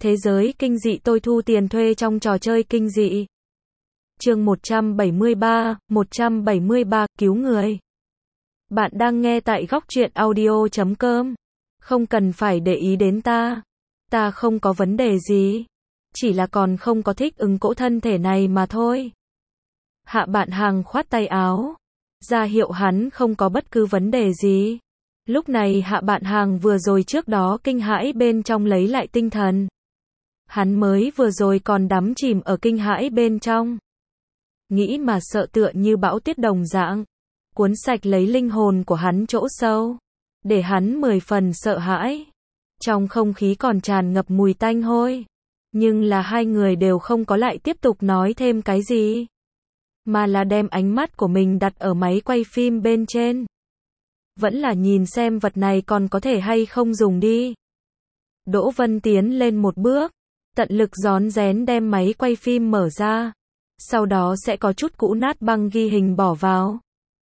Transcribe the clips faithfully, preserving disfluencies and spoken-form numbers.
Thế giới kinh dị tôi thu tiền thuê trong trò chơi kinh dị. Chương một trăm bảy mươi ba, một trăm bảy mươi ba, cứu người. Bạn đang nghe tại góc truyện audio chấm com. Không cần phải để ý đến ta. Ta không có vấn đề gì. Chỉ là còn không có thích ứng cỗ thân thể này mà thôi. Hạ Bạn Hàng khoát tay áo. Ra hiệu hắn không có bất cứ vấn đề gì. Lúc này Hạ Bạn Hàng vừa rồi trước đó kinh hãi bên trong lấy lại tinh thần. Hắn mới vừa rồi còn đắm chìm ở kinh hãi bên trong. Nghĩ mà sợ tựa như bão tuyết đồng dạng. Cuốn sạch lấy linh hồn của hắn chỗ sâu. Để hắn mười phần sợ hãi. Trong không khí còn tràn ngập mùi tanh hôi. Nhưng là hai người đều không có lại tiếp tục nói thêm cái gì. Mà là đem ánh mắt của mình đặt ở máy quay phim bên trên. Vẫn là nhìn xem vật này còn có thể hay không dùng đi. Đỗ Vân tiến lên một bước. Tận lực rón rén đem máy quay phim mở ra. Sau đó sẽ có chút cũ nát băng ghi hình bỏ vào.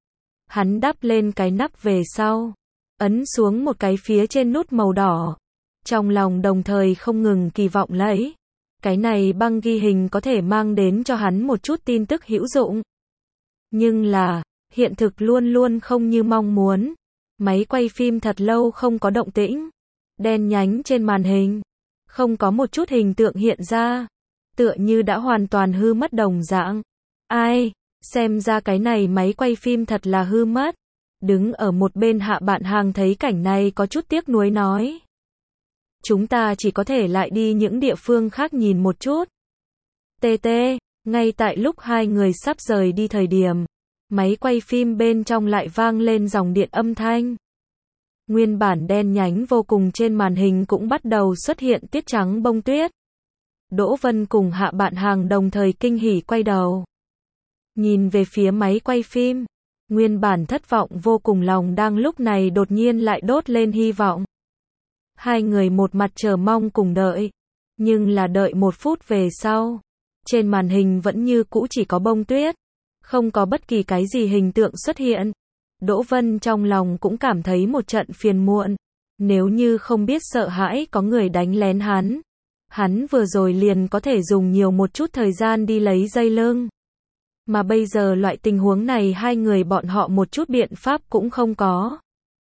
Hắn đắp lên cái nắp về sau. Ấn xuống một cái phía trên nút màu đỏ. Trong lòng đồng thời không ngừng kỳ vọng lấy. Cái này băng ghi hình có thể mang đến cho hắn một chút tin tức hữu dụng. Nhưng là, hiện thực luôn luôn không như mong muốn. Máy quay phim thật lâu không có động tĩnh. Đen nhánh trên màn hình. Không có một chút hình tượng hiện ra. Tựa như đã hoàn toàn hư mất đồng dạng. Ai, xem ra cái này máy quay phim thật là hư mất. Đứng ở một bên Hạ Bạn Hàng thấy cảnh này có chút tiếc nuối nói. Chúng ta chỉ có thể lại đi những địa phương khác nhìn một chút. Tê tê, ngay tại lúc hai người sắp rời đi thời điểm. Máy quay phim bên trong lại vang lên dòng điện âm thanh. Nguyên bản đen nhánh vô cùng trên màn hình cũng bắt đầu xuất hiện tiết trắng bông tuyết. Đỗ Vân cùng Hạ Bạn Hàng đồng thời kinh hỉ quay đầu. Nhìn về phía máy quay phim. Nguyên bản thất vọng vô cùng lòng đang lúc này đột nhiên lại đốt lên hy vọng. Hai người một mặt chờ mong cùng đợi. Nhưng là đợi một phút về sau. Trên màn hình vẫn như cũ chỉ có bông tuyết. Không có bất kỳ cái gì hình tượng xuất hiện. Đỗ Vân trong lòng cũng cảm thấy một trận phiền muộn. Nếu như không biết sợ hãi có người đánh lén hắn. Hắn vừa rồi liền có thể dùng nhiều một chút thời gian đi lấy dây lưng. Mà bây giờ loại tình huống này hai người bọn họ một chút biện pháp cũng không có.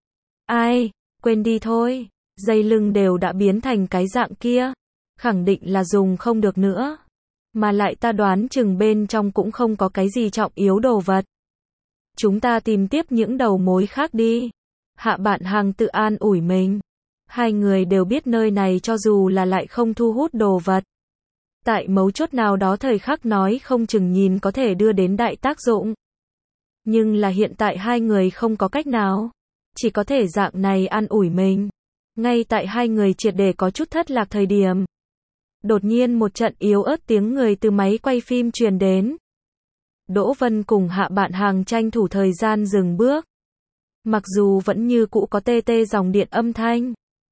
Ai, quên đi thôi. Dây lưng đều đã biến thành cái dạng kia. Khẳng định là dùng không được nữa. Mà lại ta đoán chừng bên trong cũng không có cái gì trọng yếu đồ vật. Chúng ta tìm tiếp những đầu mối khác đi. Hạ Bạn Hàng tự an ủi mình. Hai người đều biết nơi này cho dù là lại không thu hút đồ vật. Tại mấu chốt nào đó thời khắc nói không chừng nhìn có thể đưa đến đại tác dụng. Nhưng là hiện tại hai người không có cách nào. Chỉ có thể dạng này an ủi mình. Ngay tại hai người triệt để có chút thất lạc thời điểm. Đột nhiên một trận yếu ớt tiếng người từ máy quay phim truyền đến. Đỗ Vân cùng Hạ Bạn Hàng tranh thủ thời gian dừng bước. Mặc dù vẫn như cũ có tê tê dòng điện âm thanh.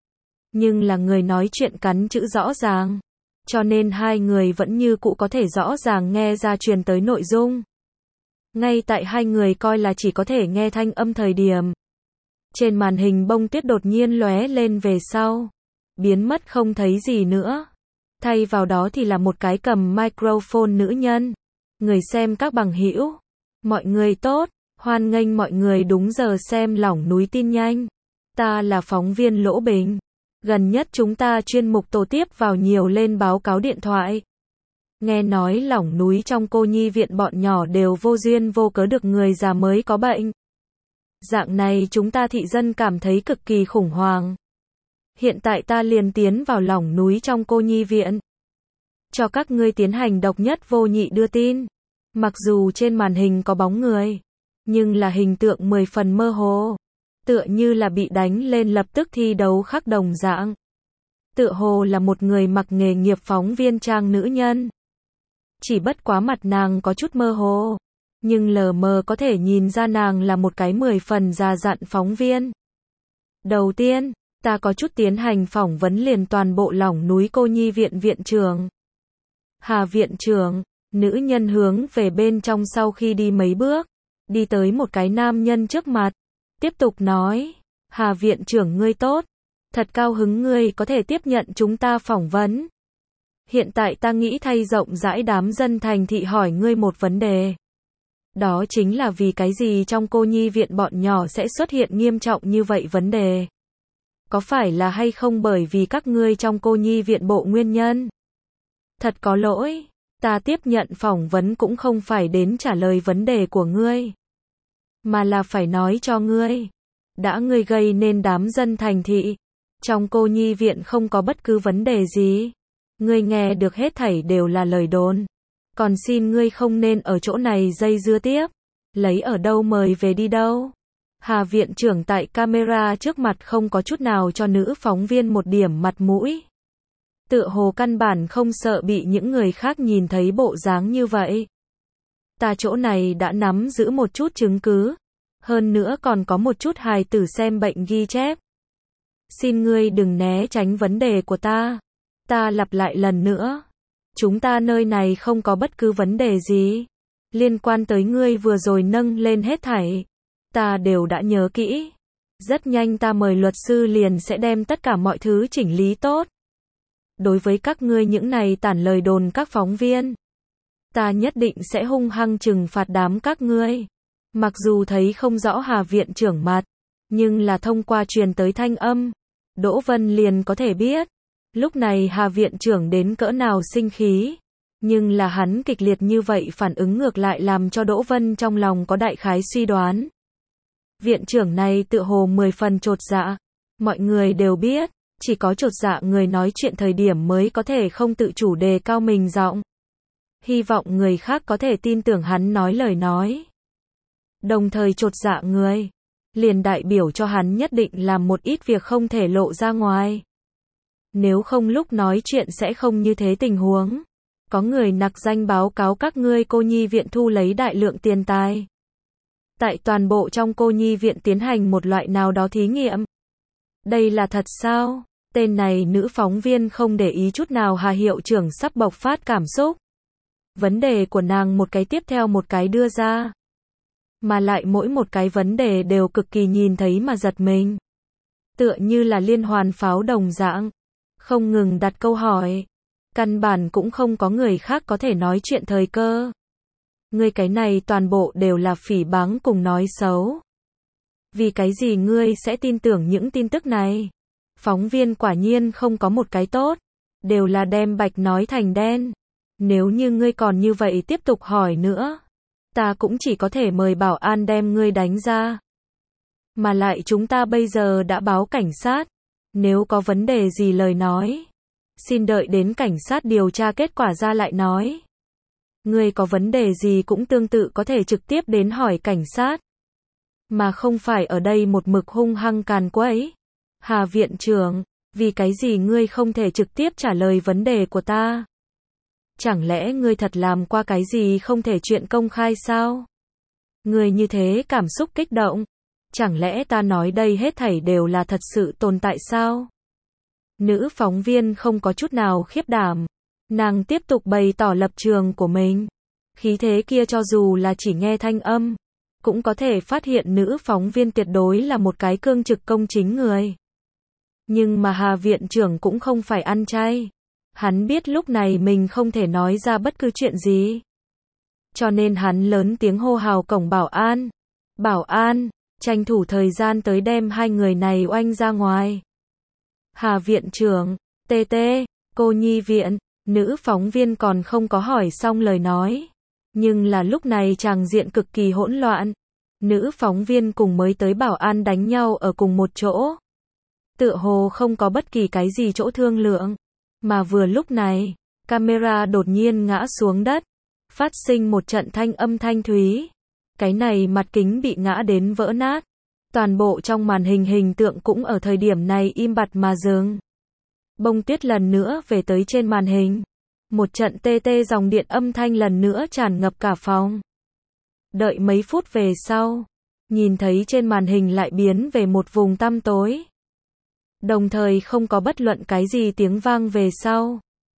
Nhưng là người nói chuyện cắn chữ rõ ràng. Cho nên hai người vẫn như cũ có thể rõ ràng nghe ra truyền tới nội dung. Ngay tại hai người coi là chỉ có thể nghe thanh âm thời điểm. Trên màn hình bông tuyết đột nhiên lóe lên về sau. Biến mất không thấy gì nữa. Thay vào đó thì là một cái cầm microphone nữ nhân. Người xem các bằng hữu. Mọi người tốt. Hoan nghênh mọi người đúng giờ xem Lỏng Núi tin nhanh. Ta là phóng viên Lỗ Bình. Gần nhất chúng ta chuyên mục tổ tiếp vào nhiều lên báo cáo điện thoại. Nghe nói Lỏng Núi trong cô nhi viện bọn nhỏ đều vô duyên vô cớ được người già mới có bệnh. Dạng này chúng ta thị dân cảm thấy cực kỳ khủng hoảng. Hiện tại ta liền tiến vào Lỏng Núi trong cô nhi viện. Cho các ngươi tiến hành độc nhất vô nhị đưa tin. Mặc dù trên màn hình có bóng người. Nhưng là hình tượng mười phần mơ hồ. Tựa như là bị đánh lên lập tức thi đấu khắc đồng dạng. Tựa hồ là một người mặc nghề nghiệp phóng viên trang nữ nhân. Chỉ bất quá mặt nàng có chút mơ hồ. Nhưng lờ mờ có thể nhìn ra nàng là một cái mười phần già dặn phóng viên. Đầu tiên, ta có chút tiến hành phỏng vấn liền toàn bộ Lỏng Núi cô nhi viện viện trưởng. Hà viện trưởng, nữ nhân hướng về bên trong sau khi đi mấy bước. Đi tới một cái nam nhân trước mặt. Tiếp tục nói, Hà viện trưởng ngươi tốt. Thật cao hứng ngươi có thể tiếp nhận chúng ta phỏng vấn. Hiện tại ta nghĩ thay rộng rãi đám dân thành thị hỏi ngươi một vấn đề. Đó chính là vì cái gì trong cô nhi viện bọn nhỏ sẽ xuất hiện nghiêm trọng như vậy vấn đề? Có phải là hay không bởi vì các ngươi trong cô nhi viện bộ nguyên nhân? Thật có lỗi, ta tiếp nhận phỏng vấn cũng không phải đến trả lời vấn đề của ngươi, mà là phải nói cho ngươi. Đã ngươi gây nên đám dân thành thị, trong cô nhi viện không có bất cứ vấn đề gì. Ngươi nghe được hết thảy đều là lời đồn. Còn xin ngươi không nên ở chỗ này dây dưa tiếp. Lấy ở đâu mời về đi đâu. Hà viện trưởng tại camera trước mặt không có chút nào cho nữ phóng viên một điểm mặt mũi. Tựa hồ căn bản không sợ bị những người khác nhìn thấy bộ dáng như vậy. Ta chỗ này đã nắm giữ một chút chứng cứ. Hơn nữa còn có một chút hài tử xem bệnh ghi chép. Xin ngươi đừng né tránh vấn đề của ta. Ta lặp lại lần nữa. Chúng ta nơi này không có bất cứ vấn đề gì. Liên quan tới ngươi vừa rồi nâng lên hết thảy. Ta đều đã nhớ kỹ. Rất nhanh ta mời luật sư liền sẽ đem tất cả mọi thứ chỉnh lý tốt. Đối với các ngươi những này tản lời đồn các phóng viên. Ta nhất định sẽ hung hăng trừng phạt đám các ngươi. Mặc dù thấy không rõ Hà viện trưởng mặt. Nhưng là thông qua truyền tới thanh âm. Đỗ Vân liền có thể biết. Lúc này Hà viện trưởng đến cỡ nào sinh khí. Nhưng là hắn kịch liệt như vậy phản ứng ngược lại làm cho Đỗ Vân trong lòng có đại khái suy đoán. Viện trưởng này tựa hồ mười phần chột dạ. Mọi người đều biết, chỉ có chột dạ người nói chuyện thời điểm mới có thể không tự chủ đề cao mình giọng. Hy vọng người khác có thể tin tưởng hắn nói lời nói. Đồng thời chột dạ người, liền đại biểu cho hắn nhất định làm một ít việc không thể lộ ra ngoài. Nếu không lúc nói chuyện sẽ không như thế tình huống. Có người nặc danh báo cáo các ngươi cô nhi viện thu lấy đại lượng tiền tài. Tại toàn bộ trong cô nhi viện tiến hành một loại nào đó thí nghiệm. Đây là thật sao? Tên này nữ phóng viên không để ý chút nào Hà hiệu trưởng sắp bộc phát cảm xúc. Vấn đề của nàng một cái tiếp theo một cái đưa ra. Mà lại mỗi một cái vấn đề đều cực kỳ nhìn thấy mà giật mình. Tựa như là liên hoàn pháo đồng dạng. Không ngừng đặt câu hỏi. Căn bản cũng không có người khác có thể nói chuyện thời cơ. Ngươi cái này toàn bộ đều là phỉ báng cùng nói xấu. Vì cái gì ngươi sẽ tin tưởng những tin tức này? Phóng viên quả nhiên không có một cái tốt. Đều là đem bạch nói thành đen. Nếu như ngươi còn như vậy tiếp tục hỏi nữa. Ta cũng chỉ có thể mời bảo an đem ngươi đánh ra. Mà lại chúng ta bây giờ đã báo cảnh sát. Nếu có vấn đề gì lời nói. Xin đợi đến cảnh sát điều tra kết quả ra lại nói. Ngươi có vấn đề gì cũng tương tự có thể trực tiếp đến hỏi cảnh sát. Mà không phải ở đây một mực hung hăng càn quấy. Hà viện trưởng, vì cái gì ngươi không thể trực tiếp trả lời vấn đề của ta? Chẳng lẽ ngươi thật làm qua cái gì không thể chuyện công khai sao? Ngươi như thế cảm xúc kích động. Chẳng lẽ ta nói đây hết thảy đều là thật sự tồn tại sao? Nữ phóng viên không có chút nào khiếp đảm. Nàng tiếp tục bày tỏ lập trường của mình. Khí thế kia cho dù là chỉ nghe thanh âm, cũng có thể phát hiện nữ phóng viên tuyệt đối là một cái cương trực công chính người. Nhưng mà Hà viện trưởng cũng không phải ăn chay. Hắn biết lúc này mình không thể nói ra bất cứ chuyện gì. Cho nên hắn lớn tiếng hô hào cổng bảo an. Bảo an, tranh thủ thời gian tới đem hai người này oanh ra ngoài. Hà viện trưởng, tê tê, cô nhi viện, nữ phóng viên còn không có hỏi xong lời nói. Nhưng là lúc này tràng diện cực kỳ hỗn loạn. Nữ phóng viên cùng mới tới bảo an đánh nhau ở cùng một chỗ. Tựa hồ không có bất kỳ cái gì chỗ thương lượng. Mà vừa lúc này, camera đột nhiên ngã xuống đất. Phát sinh một trận thanh âm thanh thúy. Cái này mặt kính bị ngã đến vỡ nát. Toàn bộ trong màn hình hình tượng cũng ở thời điểm này im bặt mà dừng. Bông tuyết lần nữa về tới trên màn hình. Một trận tê tê dòng điện âm thanh lần nữa tràn ngập cả phòng. Đợi mấy phút về sau, nhìn thấy trên màn hình lại biến về một vùng tăm tối. Đồng thời không có bất luận cái gì tiếng vang về sau.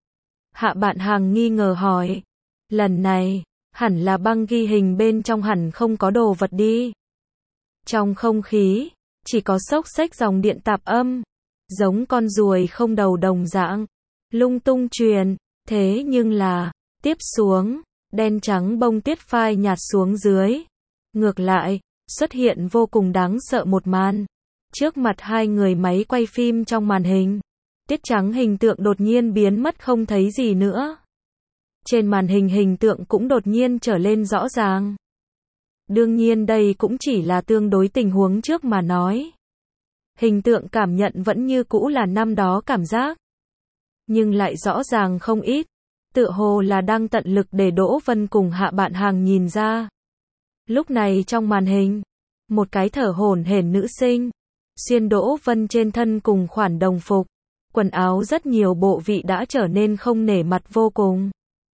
Hạ Bạn Hàng nghi ngờ hỏi. Lần này, hẳn là băng ghi hình bên trong hẳn không có đồ vật đi. Trong không khí, chỉ có xốc xếch dòng điện tạp âm. Giống con ruồi không đầu đồng dạng. Lung tung truyền. Thế nhưng là, tiếp xuống, đen trắng bông tuyết phai nhạt xuống dưới. Ngược lại, xuất hiện vô cùng đáng sợ một màn. Trước mặt hai người máy quay phim trong màn hình, tuyết trắng hình tượng đột nhiên biến mất không thấy gì nữa. Trên màn hình hình tượng cũng đột nhiên trở lên rõ ràng. Đương nhiên đây cũng chỉ là tương đối tình huống trước mà nói. Hình tượng cảm nhận vẫn như cũ là năm đó cảm giác. Nhưng lại rõ ràng không ít. Tựa hồ là đang tận lực để Đỗ Vân cùng Hạ Bạn Hàng nhìn ra. Lúc này trong màn hình, một cái thở hổn hển nữ sinh, xuyên Đỗ Vân trên thân cùng khoản đồng phục, quần áo rất nhiều bộ vị đã trở nên không nể mặt vô cùng.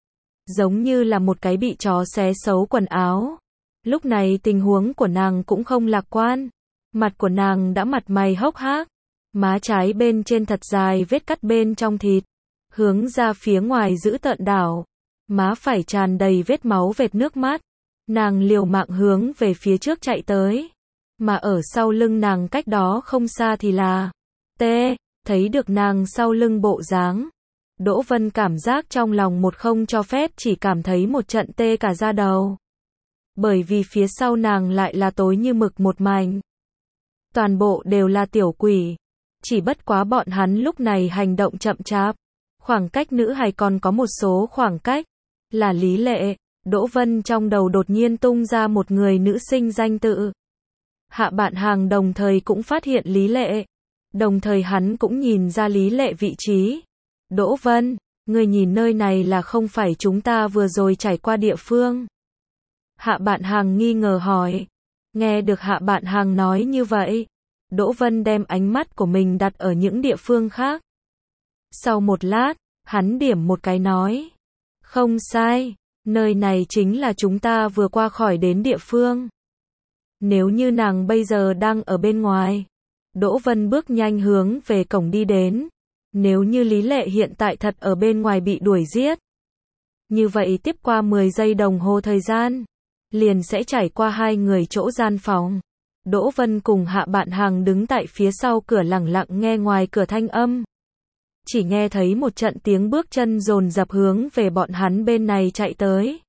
Giống như là một cái bị chó xé xấu quần áo. Lúc này tình huống của nàng cũng không lạc quan. Mặt của nàng đã mặt mày hốc hác. Má trái bên trên thật dài vết cắt bên trong thịt. Hướng ra phía ngoài giữ tợn đảo. Má phải tràn đầy vết máu vệt nước mắt. Nàng liều mạng hướng về phía trước chạy tới. Mà ở sau lưng nàng cách đó không xa thì là T. Thấy được nàng sau lưng bộ dáng. Đỗ Vân cảm giác trong lòng một không cho phép, chỉ cảm thấy một trận tê cả da đầu. Bởi vì phía sau nàng lại là tối như mực một mảnh. Toàn bộ đều là tiểu quỷ. Chỉ bất quá bọn hắn lúc này hành động chậm chạp. Khoảng cách nữ hài còn có một số khoảng cách. Là Lý Lệ. Đỗ Vân trong đầu đột nhiên tung ra một người nữ sinh danh tự. Hạ Bạn Hàng đồng thời cũng phát hiện Lý Lệ. Đồng thời hắn cũng nhìn ra Lý Lệ vị trí. Đỗ Vân, người nhìn nơi này là không phải chúng ta vừa rồi trải qua địa phương? Hạ Bạn Hàng nghi ngờ hỏi. Nghe được Hạ Bạn Hàng nói như vậy, Đỗ Vân đem ánh mắt của mình đặt ở những địa phương khác. Sau một lát, hắn điểm một cái nói. Không sai, nơi này chính là chúng ta vừa qua khỏi đến địa phương. Nếu như nàng bây giờ đang ở bên ngoài. Đỗ Vân bước nhanh hướng về cổng đi đến. Nếu như Lý Lệ hiện tại thật ở bên ngoài bị đuổi giết. Như vậy tiếp qua mười giây đồng hồ thời gian. Liền sẽ trải qua hai người chỗ gian phòng. Đỗ Vân cùng Hạ Bạn Hàng đứng tại phía sau cửa lẳng lặng nghe ngoài cửa thanh âm. Chỉ nghe thấy một trận tiếng bước chân dồn dập hướng về bọn hắn bên này chạy tới.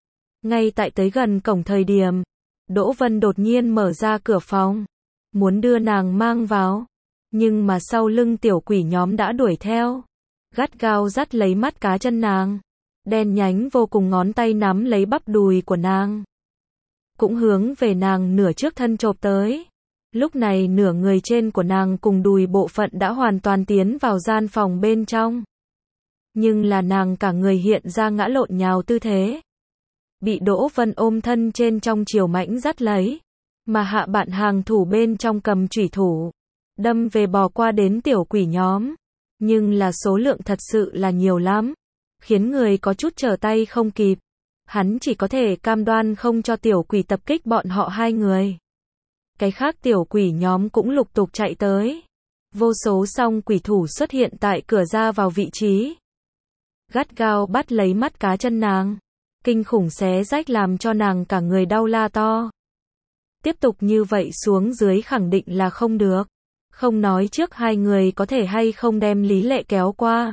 Ngay tại tới gần cổng thời điểm, Đỗ Vân đột nhiên mở ra cửa phòng. Muốn đưa nàng mang vào. Nhưng mà sau lưng tiểu quỷ nhóm đã đuổi theo. Gắt gao dắt lấy mắt cá chân nàng. Đen nhánh vô cùng ngón tay nắm lấy bắp đùi của nàng. Cũng hướng về nàng nửa trước thân chộp tới. Lúc này nửa người trên của nàng cùng đùi bộ phận đã hoàn toàn tiến vào gian phòng bên trong. Nhưng là nàng cả người hiện ra ngã lộn nhào tư thế. Bị Đỗ Vân ôm thân trên trong chiều mãnh dắt lấy. Mà Hạ Bạn Hàng thủ bên trong cầm chủy thủ. Đâm về bò qua đến tiểu quỷ nhóm. Nhưng là số lượng thật sự là nhiều lắm. Khiến người có chút trở tay không kịp. Hắn chỉ có thể cam đoan không cho tiểu quỷ tập kích bọn họ hai người. Cái khác tiểu quỷ nhóm cũng lục tục chạy tới. Vô số song quỷ thủ xuất hiện tại cửa ra vào vị trí. Gắt gao bắt lấy mắt cá chân nàng. Kinh khủng xé rách làm cho nàng cả người đau la to. Tiếp tục như vậy xuống dưới khẳng định là không được. Không nói trước hai người có thể hay không đem Lý Lệ kéo qua.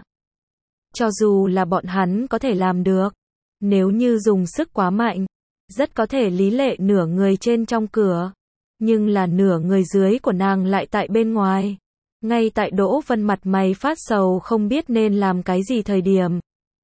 Cho dù là bọn hắn có thể làm được. Nếu như dùng sức quá mạnh, rất có thể Lý Lệ nửa người trên trong cửa. Nhưng là nửa người dưới của nàng lại tại bên ngoài. Ngay tại Đỗ Vân mặt mày phát sầu không biết nên làm cái gì thời điểm.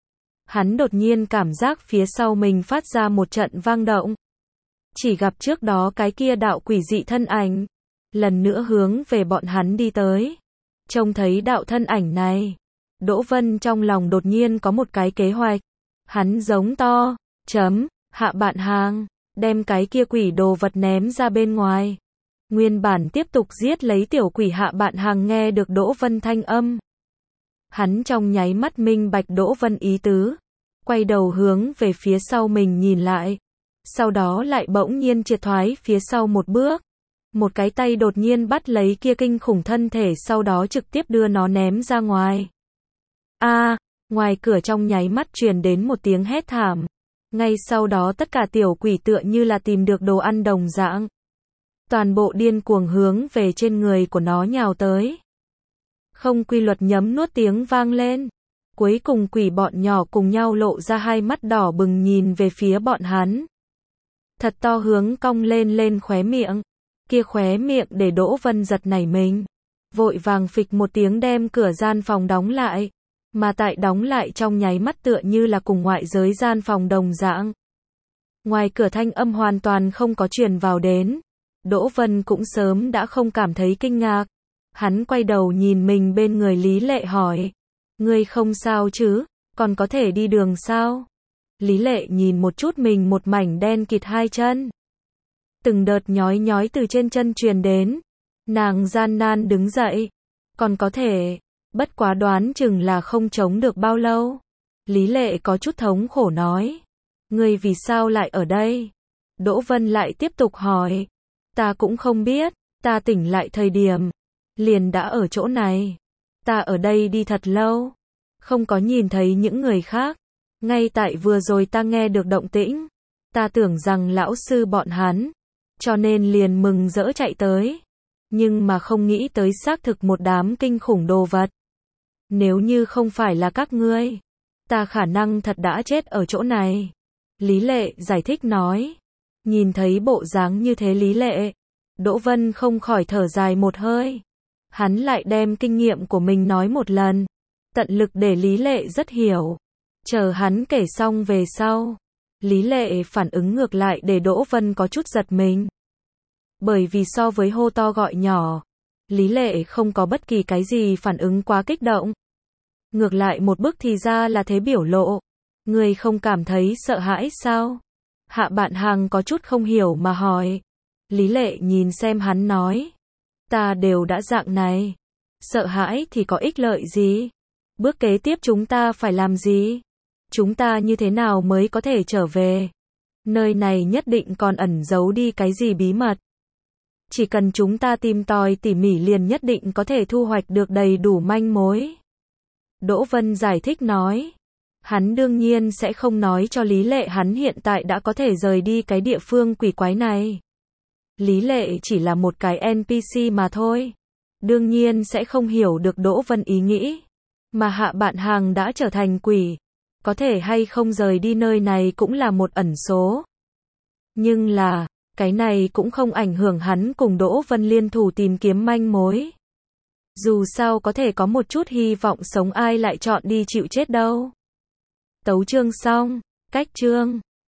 Hắn đột nhiên cảm giác phía sau mình phát ra một trận vang động. Chỉ gặp trước đó cái kia đạo quỷ dị thân ảnh. Lần nữa hướng về bọn hắn đi tới. Trông thấy đạo thân ảnh này. Đỗ Vân trong lòng đột nhiên có một cái kế hoạch. Hắn giống to. Chấm. Hạ Bạn Hàng. Đem cái kia quỷ đồ vật ném ra bên ngoài. Nguyên bản tiếp tục giết lấy tiểu quỷ Hạ Bạn Hàng nghe được Đỗ Vân thanh âm. Hắn trong nháy mắt minh bạch Đỗ Vân ý tứ. Quay đầu hướng về phía sau mình nhìn lại. Sau đó lại bỗng nhiên triệt thoái phía sau một bước. Một cái tay đột nhiên bắt lấy kia kinh khủng thân thể, sau đó trực tiếp đưa nó ném ra ngoài. A, à, ngoài cửa trong nháy mắt truyền đến một tiếng hét thảm. Ngay sau đó tất cả tiểu quỷ tựa như là tìm được đồ ăn đồng dạng. Toàn bộ điên cuồng hướng về trên người của nó nhào tới. Không quy luật nhấm nuốt tiếng vang lên. Cuối cùng quỷ bọn nhỏ cùng nhau lộ ra hai mắt đỏ bừng nhìn về phía bọn hắn. Thật to hướng cong lên lên khóe miệng. Kia khóe miệng để Đỗ Vân giật nảy mình. Vội vàng phịch một tiếng đem cửa gian phòng đóng lại. Mà tại đóng lại trong nháy mắt tựa như là cùng ngoại giới gian phòng đồng dạng. Ngoài cửa thanh âm hoàn toàn không có truyền vào đến. Đỗ Vân cũng sớm đã không cảm thấy kinh ngạc. Hắn quay đầu nhìn mình bên người Lý Lệ hỏi. Ngươi không sao chứ, còn có thể đi đường sao? Lý Lệ nhìn một chút mình một mảnh đen kịt hai chân. Từng đợt nhói nhói từ trên chân truyền đến. Nàng gian nan đứng dậy. Còn có thể, bất quá đoán chừng là không chống được bao lâu. Lý Lệ có chút thống khổ nói. Ngươi vì sao lại ở đây? Đỗ Vân lại tiếp tục hỏi. Ta cũng không biết, ta tỉnh lại thời điểm. Liền đã ở chỗ này. Ta ở đây đi thật lâu. Không có nhìn thấy những người khác. Ngay tại vừa rồi ta nghe được động tĩnh. Ta tưởng rằng lão sư bọn hắn. Cho nên liền mừng rỡ chạy tới. Nhưng mà không nghĩ tới xác thực một đám kinh khủng đồ vật. Nếu như không phải là các ngươi, ta khả năng thật đã chết ở chỗ này. Lý Lệ giải thích nói. Nhìn thấy bộ dáng như thế Lý Lệ, Đỗ Vân không khỏi thở dài một hơi. Hắn lại đem kinh nghiệm của mình nói một lần. Tận lực để Lý Lệ rất hiểu. Chờ hắn kể xong về sau. Lý Lệ phản ứng ngược lại để Đỗ Vân có chút giật mình. Bởi vì so với hô to gọi nhỏ, Lý Lệ không có bất kỳ cái gì phản ứng quá kích động. Ngược lại một bức thì ra là thế biểu lộ. Người không cảm thấy sợ hãi sao? Hạ Bạn Hàng có chút không hiểu mà hỏi. Lý Lệ nhìn xem hắn nói. Ta đều đã dạng này. Sợ hãi thì có ích lợi gì? Bước kế tiếp chúng ta phải làm gì? Chúng ta như thế nào mới có thể trở về? Nơi này nhất định còn ẩn giấu đi cái gì bí mật. Chỉ cần chúng ta tìm tòi tỉ mỉ liền nhất định có thể thu hoạch được đầy đủ manh mối. Đỗ Vân giải thích nói. Hắn đương nhiên sẽ không nói cho Lý Lệ hắn hiện tại đã có thể rời đi cái địa phương quỷ quái này. Lý Lệ chỉ là một cái en pê xê mà thôi. Đương nhiên sẽ không hiểu được Đỗ Vân ý nghĩ. Mà Hạ Bạn Hàng đã trở thành quỷ. Có thể hay không rời đi nơi này cũng là một ẩn số. Nhưng là, cái này cũng không ảnh hưởng hắn cùng Đỗ Vân liên thủ tìm kiếm manh mối. Dù sao có thể có một chút hy vọng sống ai lại chọn đi chịu chết đâu. Tấu chương xong, cách chương.